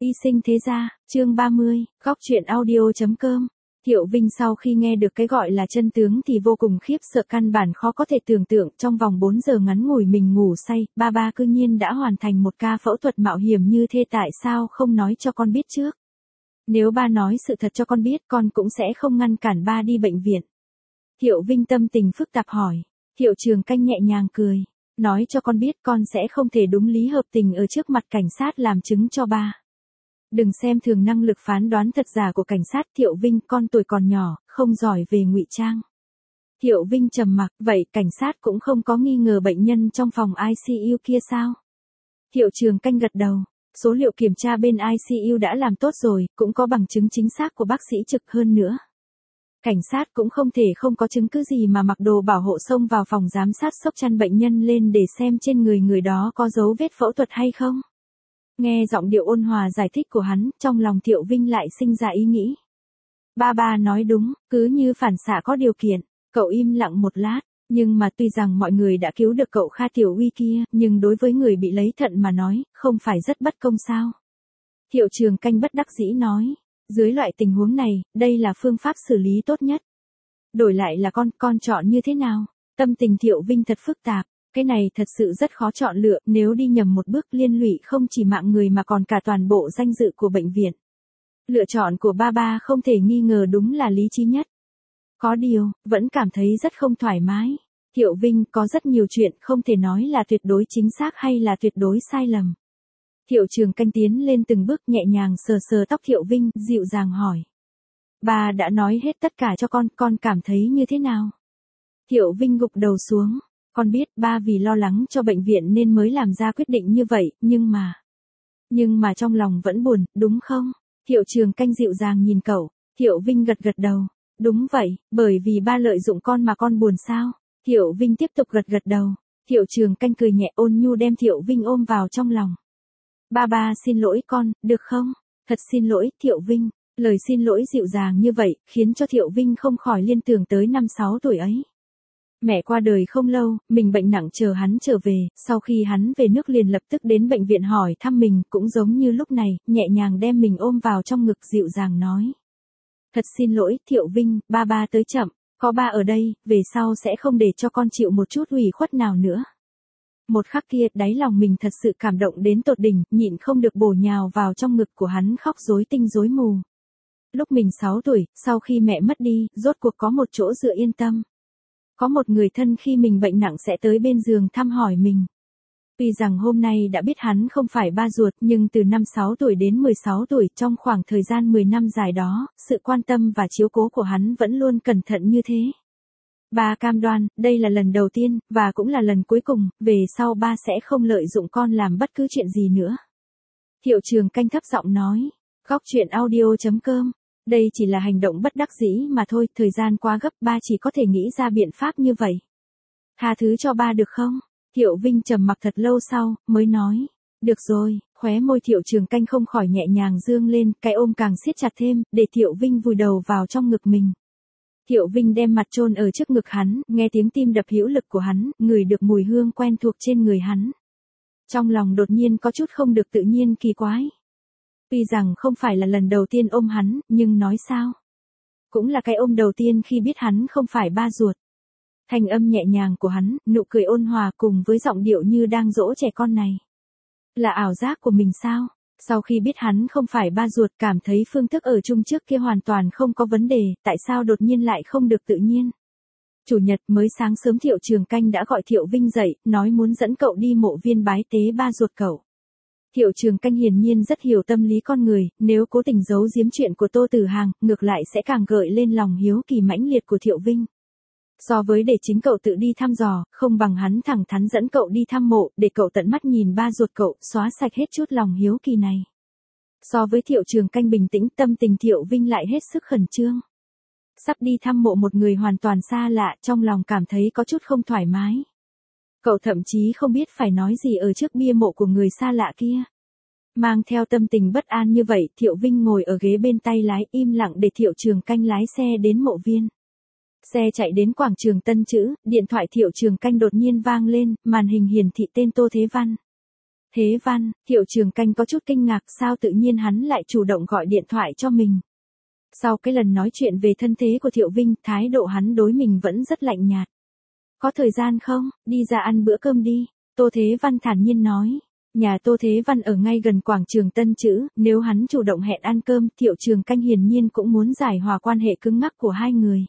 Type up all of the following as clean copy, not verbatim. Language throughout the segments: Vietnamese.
Y sinh thế gia, chương 30, góc truyện audio.com. Thiệu Vinh sau khi nghe được cái gọi là chân tướng thì vô cùng khiếp sợ, căn bản khó có thể tưởng tượng trong vòng 4 giờ ngắn ngủi mình ngủ say, ba cư nhiên đã hoàn thành một ca phẫu thuật mạo hiểm như thế, tại sao không nói cho con biết trước? Nếu ba nói sự thật cho con biết, con cũng sẽ không ngăn cản ba đi bệnh viện. Thiệu Vinh tâm tình phức tạp hỏi. Thiệu Trường Canh nhẹ nhàng cười. Nói cho con biết con sẽ không thể đúng lý hợp tình ở trước mặt cảnh sát làm chứng cho ba. Đừng xem thường năng lực phán đoán thật giả của cảnh sát. Thiệu Vinh, con tuổi còn nhỏ, không giỏi về ngụy trang. Thiệu Vinh trầm mặc, vậy cảnh sát cũng không có nghi ngờ bệnh nhân trong phòng ICU kia sao? Thiệu Trường Canh gật đầu. Số liệu kiểm tra bên ICU đã làm tốt rồi, cũng có bằng chứng chính xác của bác sĩ trực hơn nữa. Cảnh sát cũng không thể không có chứng cứ gì mà mặc đồ bảo hộ xông vào phòng giám sát xốc chăn bệnh nhân lên để xem trên người đó có dấu vết phẫu thuật hay không. Nghe giọng điệu ôn hòa giải thích của hắn, trong lòng Thiệu Vinh lại sinh ra ý nghĩ. Ba nói đúng, cứ như phản xạ có điều kiện. Cậu im lặng một lát, nhưng mà tuy rằng mọi người đã cứu được cậu Kha Tiểu Uy kia, nhưng đối với người bị lấy thận mà nói, không phải rất bất công sao? Thiệu Trường Canh bất đắc dĩ nói. Dưới loại tình huống này, đây là phương pháp xử lý tốt nhất. Đổi lại là con chọn như thế nào? Tâm tình Thiệu Vinh thật phức tạp, cái này thật sự rất khó chọn lựa, nếu đi nhầm một bước liên lụy không chỉ mạng người mà còn cả toàn bộ danh dự của bệnh viện. Lựa chọn của ba không thể nghi ngờ đúng là lý trí nhất. Có điều, vẫn cảm thấy rất không thoải mái. Thiệu Vinh, có rất nhiều chuyện không thể nói là tuyệt đối chính xác hay là tuyệt đối sai lầm. Thiệu Trường Canh tiến lên từng bước, nhẹ nhàng sờ tóc Thiệu Vinh, dịu dàng hỏi. Ba đã nói hết tất cả cho con cảm thấy như thế nào? Thiệu Vinh gục đầu xuống. Con biết ba vì lo lắng cho bệnh viện nên mới làm ra quyết định như vậy, nhưng mà trong lòng vẫn buồn, đúng không? Thiệu Trường Canh dịu dàng nhìn cậu. Thiệu Vinh gật đầu. Đúng vậy, bởi vì ba lợi dụng con mà con buồn sao? Thiệu Vinh tiếp tục gật đầu. Thiệu Trường Canh cười nhẹ ôn nhu đem Thiệu Vinh ôm vào trong lòng. Ba xin lỗi con, được không? Thật xin lỗi, Thiệu Vinh. Lời xin lỗi dịu dàng như vậy, khiến cho Thiệu Vinh không khỏi liên tưởng tới 5-6 tuổi ấy. Mẹ qua đời không lâu, mình bệnh nặng chờ hắn trở về, sau khi hắn về nước liền lập tức đến bệnh viện hỏi thăm mình, cũng giống như lúc này, nhẹ nhàng đem mình ôm vào trong ngực dịu dàng nói. Thật xin lỗi, Thiệu Vinh, ba tới chậm, có ba ở đây, về sau sẽ không để cho con chịu một chút ủy khuất nào nữa. Một khắc kia, đáy lòng mình thật sự cảm động đến tột đỉnh, nhịn không được bổ nhào vào trong ngực của hắn khóc rối tinh rối mù. Lúc mình 6 tuổi, sau khi mẹ mất đi, rốt cuộc có một chỗ dựa yên tâm. Có một người thân khi mình bệnh nặng sẽ tới bên giường thăm hỏi mình. Tuy rằng hôm nay đã biết hắn không phải ba ruột, nhưng từ năm 6 tuổi đến 16 tuổi, trong khoảng thời gian 10 năm dài đó, sự quan tâm và chiếu cố của hắn vẫn luôn cẩn thận như thế. Ba cam đoan, đây là lần đầu tiên, và cũng là lần cuối cùng, về sau ba sẽ không lợi dụng con làm bất cứ chuyện gì nữa. Thiệu Trường Canh thấp giọng nói. Góc truyện audio.com. Đây chỉ là hành động bất đắc dĩ mà thôi, thời gian quá gấp, ba chỉ có thể nghĩ ra biện pháp như vậy. Tha thứ cho ba được không? Thiệu Vinh trầm mặc thật lâu sau, mới nói. Được rồi, khóe môi Thiệu Trường Canh không khỏi nhẹ nhàng dương lên, cái ôm càng siết chặt thêm, để Thiệu Vinh vùi đầu vào trong ngực mình. Thiệu Vinh đem mặt chôn ở trước ngực hắn, nghe tiếng tim đập hữu lực của hắn, ngửi được mùi hương quen thuộc trên người hắn. Trong lòng đột nhiên có chút không được tự nhiên kỳ quái. Tuy rằng không phải là lần đầu tiên ôm hắn, nhưng nói sao? Cũng là cái ôm đầu tiên khi biết hắn không phải ba ruột. Thanh âm nhẹ nhàng của hắn, nụ cười ôn hòa cùng với giọng điệu như đang dỗ trẻ con này. Là ảo giác của mình sao? Sau khi biết hắn không phải ba ruột, cảm thấy phương thức ở chung trước kia hoàn toàn không có vấn đề, tại sao đột nhiên lại không được tự nhiên? Chủ nhật mới sáng sớm Thiệu Trường Canh đã gọi Thiệu Vinh dậy, nói muốn dẫn cậu đi mộ viên bái tế ba ruột cậu. Thiệu Trường Canh hiển nhiên rất hiểu tâm lý con người, nếu cố tình giấu giếm chuyện của Tô Tử Hàng, ngược lại sẽ càng gợi lên lòng hiếu kỳ mãnh liệt của Thiệu Vinh. So với để chính cậu tự đi thăm dò, không bằng hắn thẳng thắn dẫn cậu đi thăm mộ, để cậu tận mắt nhìn ba ruột cậu, xóa sạch hết chút lòng hiếu kỳ này. So với Thiệu Trường Canh bình tĩnh, tâm tình Thiệu Vinh lại hết sức khẩn trương. Sắp đi thăm mộ một người hoàn toàn xa lạ, trong lòng cảm thấy có chút không thoải mái. Cậu thậm chí không biết phải nói gì ở trước bia mộ của người xa lạ kia. Mang theo tâm tình bất an như vậy, Thiệu Vinh ngồi ở ghế bên tay lái, im lặng để Thiệu Trường Canh lái xe đến mộ viên. Xe chạy đến quảng trường Tân Trữ, điện thoại Thiệu Trường Canh đột nhiên vang lên, màn hình hiển thị tên Tô Thế Văn. Thế Văn, Thiệu Trường Canh có chút kinh ngạc sao tự nhiên hắn lại chủ động gọi điện thoại cho mình. Sau cái lần nói chuyện về thân thế của Thiệu Vinh, thái độ hắn đối mình vẫn rất lạnh nhạt. Có thời gian không, đi ra ăn bữa cơm đi, Tô Thế Văn thản nhiên nói. Nhà Tô Thế Văn ở ngay gần quảng trường Tân Trữ, nếu hắn chủ động hẹn ăn cơm, Thiệu Trường Canh hiển nhiên cũng muốn giải hòa quan hệ cứng ngắc của hai người.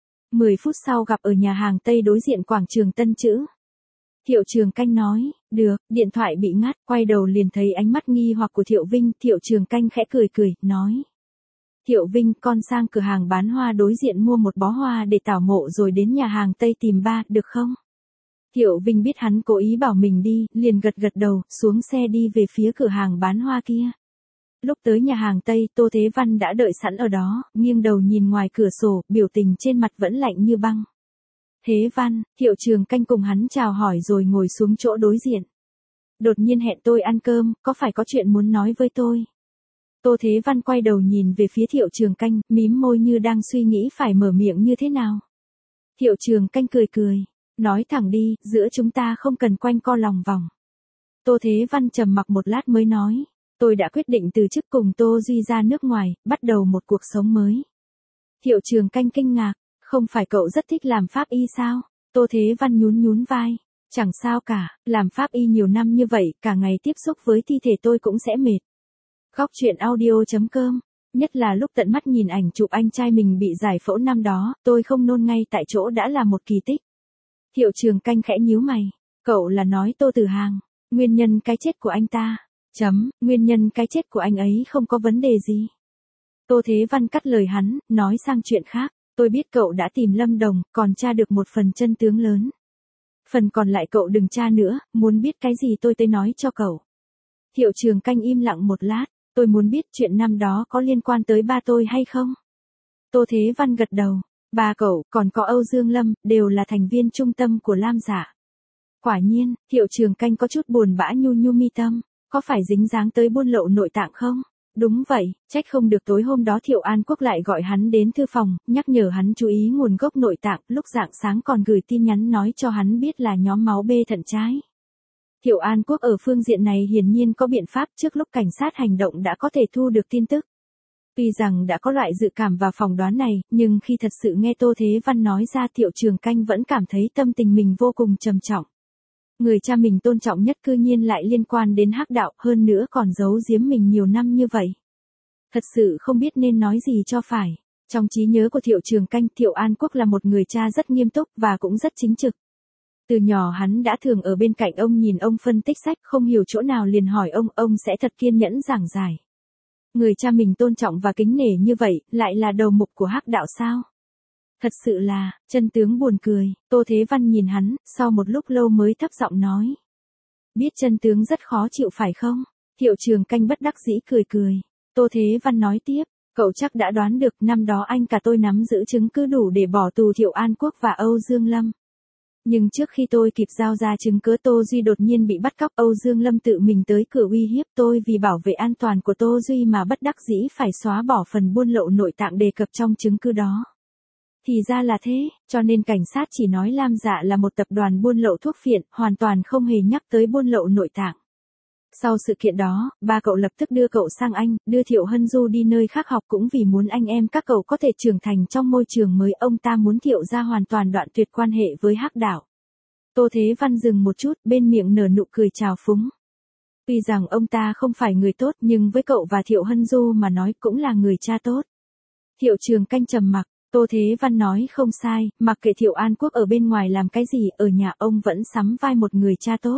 10 phút sau gặp ở nhà hàng Tây đối diện quảng trường Tân Trữ. Thiệu Trường Canh nói, được, điện thoại bị ngắt, quay đầu liền thấy ánh mắt nghi hoặc của Thiệu Vinh, Thiệu Trường Canh khẽ cười, nói. Thiệu Vinh, con sang cửa hàng bán hoa đối diện mua một bó hoa để tảo mộ rồi đến nhà hàng Tây tìm ba, được không? Thiệu Vinh biết hắn cố ý bảo mình đi, liền gật đầu, xuống xe đi về phía cửa hàng bán hoa kia. Lúc tới nhà hàng Tây, Tô Thế Văn đã đợi sẵn ở đó, nghiêng đầu nhìn ngoài cửa sổ, biểu tình trên mặt vẫn lạnh như băng. Thế Văn, Thiệu Trường Canh cùng hắn chào hỏi rồi ngồi xuống chỗ đối diện. Đột nhiên hẹn tôi ăn cơm, có phải có chuyện muốn nói với tôi? Tô Thế Văn quay đầu nhìn về phía Thiệu Trường Canh, mím môi như đang suy nghĩ phải mở miệng như thế nào. Thiệu Trường Canh cười, nói thẳng đi, giữa chúng ta không cần quanh co lòng vòng. Tô Thế Văn trầm mặc một lát mới nói, tôi đã quyết định từ chức cùng Tô Duy ra nước ngoài, bắt đầu một cuộc sống mới. Thiệu Trường Canh kinh ngạc, không phải cậu rất thích làm pháp y sao? Tô Thế Văn nhún vai, chẳng sao cả, làm pháp y nhiều năm như vậy, cả ngày tiếp xúc với thi thể tôi cũng sẽ mệt. Góc truyện audio.com, nhất là lúc tận mắt nhìn ảnh chụp anh trai mình bị giải phẫu năm đó, tôi không nôn ngay tại chỗ đã là một kỳ tích. Thiệu Trường Canh khẽ nhíu mày, cậu là nói Tô Tử Hàng, nguyên nhân cái chết của anh ta, nguyên nhân cái chết của anh ấy không có vấn đề gì. Tô Thế Văn cắt lời hắn, nói sang chuyện khác, tôi biết cậu đã tìm Lâm Đồng, còn tra được một phần chân tướng lớn. Phần còn lại cậu đừng tra nữa, muốn biết cái gì tôi tới nói cho cậu. Thiệu Trường Canh im lặng một lát, tôi muốn biết chuyện năm đó có liên quan tới ba tôi hay không? Tô Thế Văn gật đầu, ba cậu, còn có Âu Dương Lâm, đều là thành viên trung tâm của Lam Dạ. Quả nhiên, Thiệu Trường Canh có chút buồn bã nhu mi tâm, có phải dính dáng tới buôn lậu nội tạng không? Đúng vậy, trách không được tối hôm đó Thiệu An Quốc lại gọi hắn đến thư phòng, nhắc nhở hắn chú ý nguồn gốc nội tạng, lúc rạng sáng còn gửi tin nhắn nói cho hắn biết là nhóm máu B thận trái. Thiệu An Quốc ở phương diện này hiển nhiên có biện pháp, trước lúc cảnh sát hành động đã có thể thu được tin tức. Tuy rằng đã có loại dự cảm và phỏng đoán này, nhưng khi thật sự nghe Tô Thế Văn nói ra Thiệu Trường Canh vẫn cảm thấy tâm tình mình vô cùng trầm trọng. Người cha mình tôn trọng nhất cư nhiên lại liên quan đến hắc đạo, hơn nữa còn giấu giếm mình nhiều năm như vậy. Thật sự không biết nên nói gì cho phải. Trong trí nhớ của Thiệu Trường Canh, Thiệu An Quốc là một người cha rất nghiêm túc và cũng rất chính trực. Từ nhỏ hắn đã thường ở bên cạnh ông nhìn ông phân tích sách, không hiểu chỗ nào liền hỏi ông sẽ thật kiên nhẫn giảng giải. Người cha mình tôn trọng và kính nể như vậy, lại là đầu mục của hắc đạo sao? Thật sự là, chân tướng buồn cười, Tô Thế Văn nhìn hắn, sau một lúc lâu mới thấp giọng nói. Biết chân tướng rất khó chịu phải không? Thiệu Trường Canh bất đắc dĩ cười. Tô Thế Văn nói tiếp, cậu chắc đã đoán được năm đó anh cả tôi nắm giữ chứng cứ đủ để bỏ tù Thiệu An Quốc và Âu Dương Lâm. Nhưng trước khi tôi kịp giao ra chứng cứ Tô Duy đột nhiên bị bắt cóc, Âu Dương Lâm tự mình tới cửa uy hiếp tôi vì bảo vệ an toàn của Tô Duy mà bất đắc dĩ phải xóa bỏ phần buôn lậu nội tạng đề cập trong chứng cứ đó. Thì ra là thế, cho nên cảnh sát chỉ nói Lam Dạ là một tập đoàn buôn lậu thuốc phiện, hoàn toàn không hề nhắc tới buôn lậu nội tạng. Sau sự kiện đó, ba cậu lập tức đưa cậu sang Anh, đưa Thiệu Hân Du đi nơi khác học cũng vì muốn anh em các cậu có thể trưởng thành trong môi trường mới. Ông ta muốn Thiệu gia hoàn toàn đoạn tuyệt quan hệ với hắc đạo. Tô Thế Văn dừng một chút, bên miệng nở nụ cười trào phúng. Tuy rằng ông ta không phải người tốt nhưng với cậu và Thiệu Hân Du mà nói cũng là người cha tốt. Thiệu Trường Canh trầm mặc. Tô Thế Văn nói không sai, mặc kệ Thiệu An Quốc ở bên ngoài làm cái gì, ở nhà ông vẫn sắm vai một người cha tốt.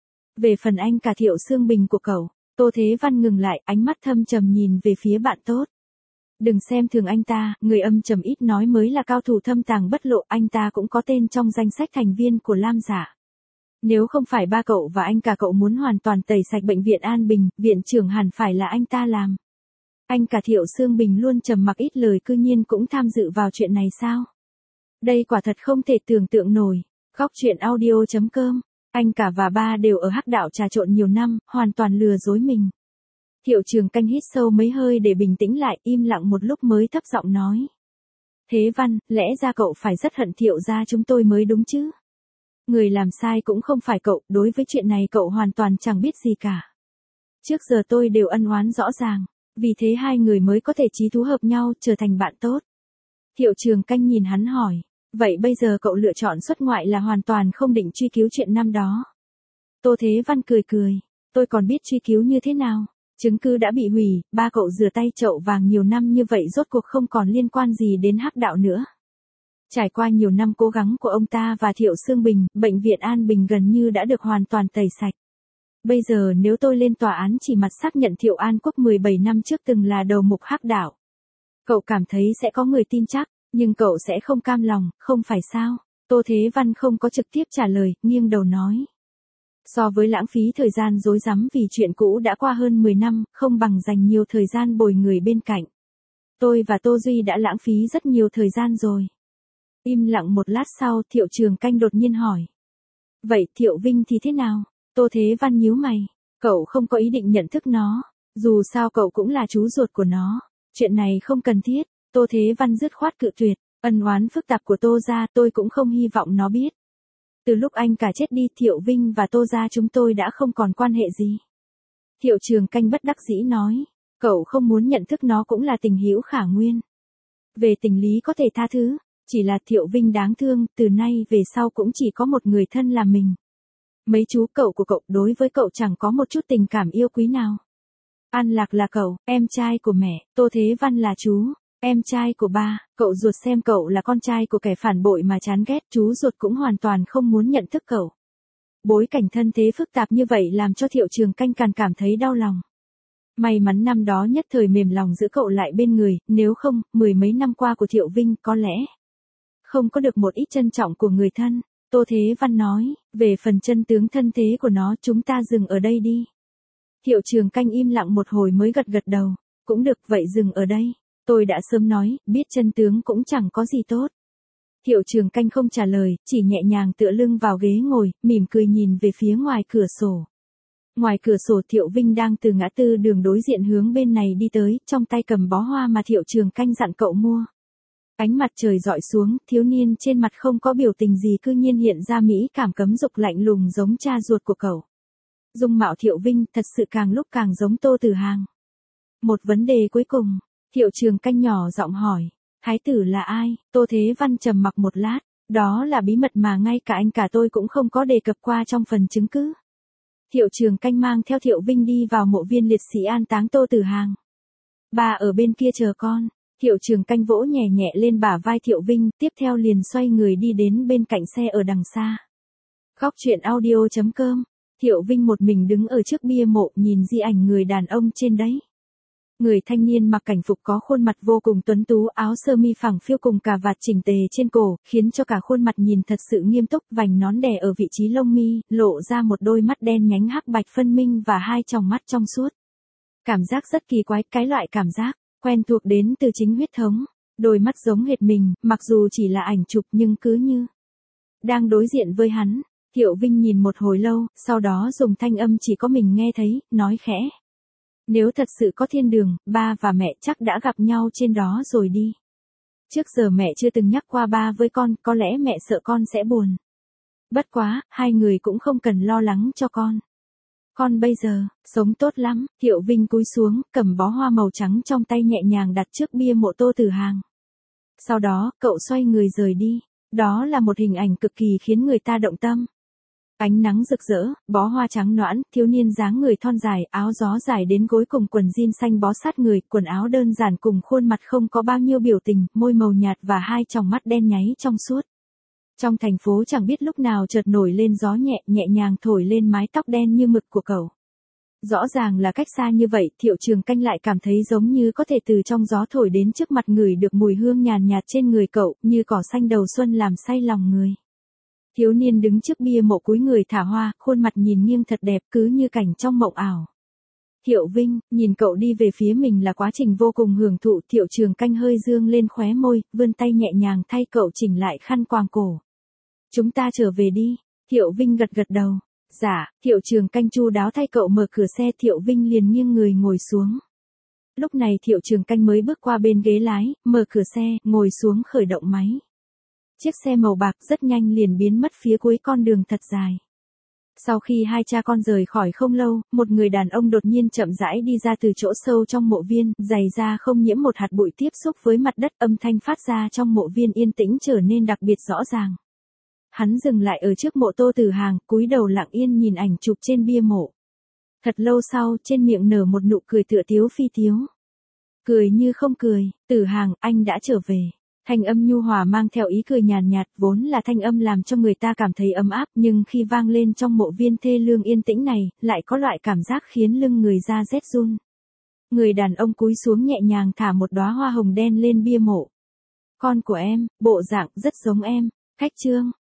Về phần anh cả Thiệu Sương Bình của cậu, Tô Thế Văn ngừng lại, ánh mắt thâm trầm nhìn về phía bạn tốt. Đừng xem thường anh ta, người âm trầm ít nói mới là cao thủ thâm tàng bất lộ, anh ta cũng có tên trong danh sách thành viên của Lam Dạ. Nếu không phải ba cậu và anh cả cậu muốn hoàn toàn tẩy sạch bệnh viện An Bình, viện trưởng hẳn phải là anh ta làm. Anh cả Thiệu Sương Bình luôn trầm mặc ít lời cư nhiên cũng tham dự vào chuyện này sao? Đây quả thật không thể tưởng tượng nổi. Góc truyện audio.com, anh cả và ba đều ở hắc đạo trà trộn nhiều năm, hoàn toàn lừa dối mình. Thiệu Trường Canh hít sâu mấy hơi để bình tĩnh lại, im lặng một lúc mới thấp giọng nói. Thế Văn, lẽ ra cậu phải rất hận Thiệu gia chúng tôi mới đúng chứ? Người làm sai cũng không phải cậu, đối với chuyện này cậu hoàn toàn chẳng biết gì cả. Trước giờ tôi đều ân oán rõ ràng, vì thế hai người mới có thể chí thú hợp nhau trở thành bạn tốt. Thiệu Trường Canh nhìn hắn hỏi, vậy bây giờ cậu lựa chọn xuất ngoại là hoàn toàn không định truy cứu chuyện năm đó. Tô Thế Văn cười cười, tôi còn biết truy cứu như thế nào, chứng cứ đã bị hủy, ba cậu rửa tay chậu vàng nhiều năm như vậy rốt cuộc không còn liên quan gì đến hắc đạo nữa. Trải qua nhiều năm cố gắng của ông ta và Thiệu Sương Bình, bệnh viện An Bình gần như đã được hoàn toàn tẩy sạch. Bây giờ nếu tôi lên tòa án chỉ mặt xác nhận Thiệu An Quốc 17 năm trước từng là đầu mục hắc đạo. Cậu cảm thấy sẽ có người tin chắc, nhưng cậu sẽ không cam lòng, không phải sao? Tô Thế Văn không có trực tiếp trả lời, nghiêng đầu nói. So với lãng phí thời gian rối rắm vì chuyện cũ đã qua hơn 10 năm, không bằng dành nhiều thời gian bồi người bên cạnh. Tôi và Tô Duy đã lãng phí rất nhiều thời gian rồi. Im lặng một lát sau, Thiệu Trường Canh đột nhiên hỏi. Vậy Thiệu Vinh thì thế nào? Tô Thế Văn nhíu mày. Cậu không có ý định nhận thức nó. Dù sao cậu cũng là chú ruột của nó. Chuyện này không cần thiết. Tô Thế Văn dứt khoát cự tuyệt. Ân oán phức tạp của Tô gia tôi cũng không hy vọng nó biết. Từ lúc anh cả chết đi Thiệu Vinh và Tô gia chúng tôi đã không còn quan hệ gì. Thiệu Trường Canh bất đắc dĩ nói. Cậu không muốn nhận thức nó cũng là tình hữu khả nguyên. Về tình lý có thể tha thứ. Chỉ là Thiệu Vinh đáng thương, từ nay về sau cũng chỉ có một người thân là mình. Mấy chú cậu của cậu đối với cậu chẳng có một chút tình cảm yêu quý nào. An Lạc là cậu, em trai của mẹ, Tô Thế Văn là chú, em trai của ba, cậu ruột xem cậu là con trai của kẻ phản bội mà chán ghét, chú ruột cũng hoàn toàn không muốn nhận thức cậu. Bối cảnh thân thế phức tạp như vậy làm cho Thiệu Trường Canh càng cảm thấy đau lòng. May mắn năm đó nhất thời mềm lòng giữ cậu lại bên người, nếu không, 10 mấy năm qua của Thiệu Vinh có lẽ không có được một ít trân trọng của người thân. Tô Thế Văn nói, về phần chân tướng thân thế của nó chúng ta dừng ở đây đi. Thiệu Trường Canh im lặng một hồi mới gật gật đầu, cũng được vậy dừng ở đây. Tôi đã sớm nói, biết chân tướng cũng chẳng có gì tốt. Thiệu Trường Canh không trả lời, chỉ nhẹ nhàng tựa lưng vào ghế ngồi, mỉm cười nhìn về phía ngoài cửa sổ. Ngoài cửa sổ Thiệu Vinh đang từ ngã tư đường đối diện hướng bên này đi tới, trong tay cầm bó hoa mà Thiệu Trường Canh dặn cậu mua. Ánh mặt trời dọi xuống, thiếu niên trên mặt không có biểu tình gì cư nhiên hiện ra mỹ cảm cấm dục lạnh lùng giống cha ruột của cậu. Dung mạo Thiệu Vinh thật sự càng lúc càng giống Tô Tử Hàng. Một vấn đề cuối cùng, Thiệu Trường Canh nhỏ giọng hỏi, thái tử là ai? Tô Thế Văn trầm mặc một lát, đó là bí mật mà ngay cả anh cả tôi cũng không có đề cập qua trong phần chứng cứ. Thiệu Trường Canh mang theo Thiệu Vinh đi vào mộ viên liệt sĩ an táng Tô Tử Hàng. Bà ở bên kia chờ con. Thiệu Trường Canh vỗ nhẹ nhẹ lên bả vai Thiệu Vinh, tiếp theo liền xoay người đi đến bên cạnh xe ở đằng xa. Góc truyện audio.com. Thiệu Vinh một mình đứng ở trước bia mộ nhìn di ảnh người đàn ông trên đấy. Người thanh niên mặc cảnh phục có khuôn mặt vô cùng tuấn tú, áo sơ mi phẳng phiu cùng cà vạt chỉnh tề trên cổ, khiến cho cả khuôn mặt nhìn thật sự nghiêm túc, vành nón đè ở vị trí lông mi, lộ ra một đôi mắt đen nhánh hắc bạch phân minh và hai tròng mắt trong suốt. Cảm giác rất kỳ quái, cái loại cảm giác quen thuộc đến từ chính huyết thống. Đôi mắt giống hệt mình, mặc dù chỉ là ảnh chụp nhưng cứ như đang đối diện với hắn. Thiệu Vinh nhìn một hồi lâu, sau đó dùng thanh âm chỉ có mình nghe thấy, nói khẽ. Nếu thật sự có thiên đường, ba và mẹ chắc đã gặp nhau trên đó rồi đi. Trước giờ mẹ chưa từng nhắc qua ba với con, có lẽ mẹ sợ con sẽ buồn. Bất quá, hai người cũng không cần lo lắng cho con. Con bây giờ, sống tốt lắm. Thiệu Vinh cúi xuống, cầm bó hoa màu trắng trong tay nhẹ nhàng đặt trước bia mộ Tô Tử Hàng. Sau đó, cậu xoay người rời đi. Đó là một hình ảnh cực kỳ khiến người ta động tâm. Ánh nắng rực rỡ, bó hoa trắng nõn, thiếu niên dáng người thon dài, áo gió dài đến gối cùng quần jean xanh bó sát người, quần áo đơn giản cùng khuôn mặt không có bao nhiêu biểu tình, môi màu nhạt và hai tròng mắt đen nháy trong suốt. Trong thành phố chẳng biết lúc nào chợt nổi lên gió nhẹ, nhẹ nhàng thổi lên mái tóc đen như mực của cậu. Rõ ràng là cách xa như vậy, Thiệu Trường Canh lại cảm thấy giống như có thể từ trong gió thổi đến trước mặt người được mùi hương nhàn nhạt trên người cậu, như cỏ xanh đầu xuân làm say lòng người. Thiếu niên đứng trước bia mộ cúi người thả hoa, khuôn mặt nhìn nghiêng thật đẹp cứ như cảnh trong mộng ảo. Thiệu Vinh, nhìn cậu đi về phía mình là quá trình vô cùng hưởng thụ. Thiệu Trường Canh hơi dương lên khóe môi, vươn tay nhẹ nhàng thay cậu chỉnh lại khăn quàng cổ. Chúng ta trở về đi. Thiệu Vinh gật gật đầu. Dạ, Thiệu Trường Canh chu đáo thay cậu mở cửa xe. Thiệu Vinh liền nghiêng người ngồi xuống. Lúc này Thiệu Trường Canh mới bước qua bên ghế lái, mở cửa xe, ngồi xuống khởi động máy. Chiếc xe màu bạc rất nhanh liền biến mất phía cuối con đường thật dài. Sau khi hai cha con rời khỏi không lâu, một người đàn ông đột nhiên chậm rãi đi ra từ chỗ sâu trong mộ viên, giày da không nhiễm một hạt bụi tiếp xúc với mặt đất, âm thanh phát ra trong mộ viên yên tĩnh trở nên đặc biệt rõ ràng. Hắn dừng lại ở trước mộ Tô Tử Hàng, cúi đầu lặng yên nhìn ảnh chụp trên bia mộ. Thật lâu sau, trên miệng nở một nụ cười tựa tiếu phi tiếu. Cười như không cười, Tử Hàng, anh đã trở về. Thanh âm nhu hòa mang theo ý cười nhàn nhạt, vốn là thanh âm làm cho người ta cảm thấy ấm áp, nhưng khi vang lên trong mộ viên thê lương yên tĩnh này, lại có loại cảm giác khiến lưng người da rét run. Người đàn ông cúi xuống nhẹ nhàng thả một đóa hoa hồng đen lên bia mộ. Con của em, bộ dạng rất giống em. Khách trương,